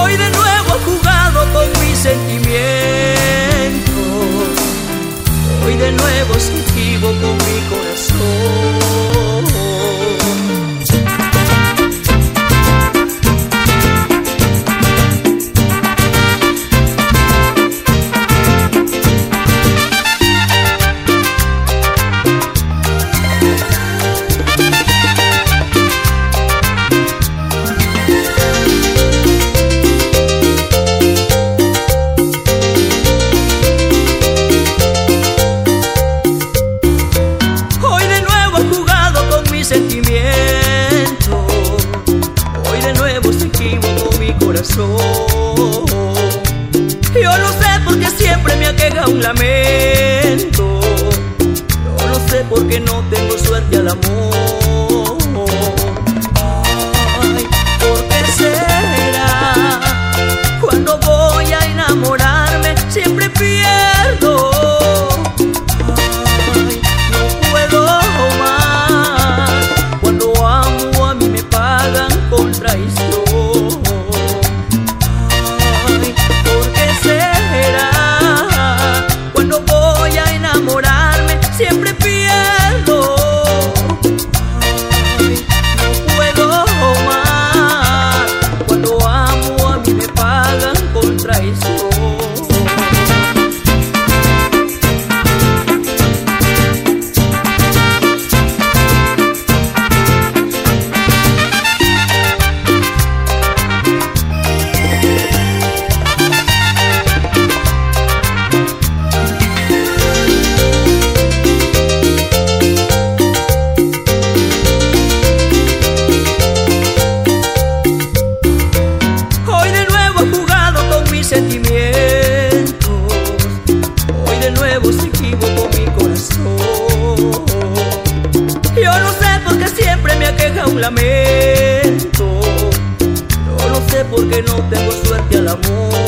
Hoy de nuevo ha jugado con mis sentimientos. Hoy de nuevo se equivocó mi corazón. Hoy de nuevo se equivocó mi corazón. Yo no sé por qué siempre me aqueja un lamento. Yo no sé por qué no tengo suerte al amor. Ay, ¿por qué será? Cuando voy a enamorarme siempre pierdo. Siempre pierdo. Ay, no puedo más. Cuando amo a mí me pagan con traición. Sentimientos. Hoy de nuevo se equivocó mi corazón. Yo no sé por qué siempre me aqueja un lamento. Yo no sé por qué no tengo suerte al amor.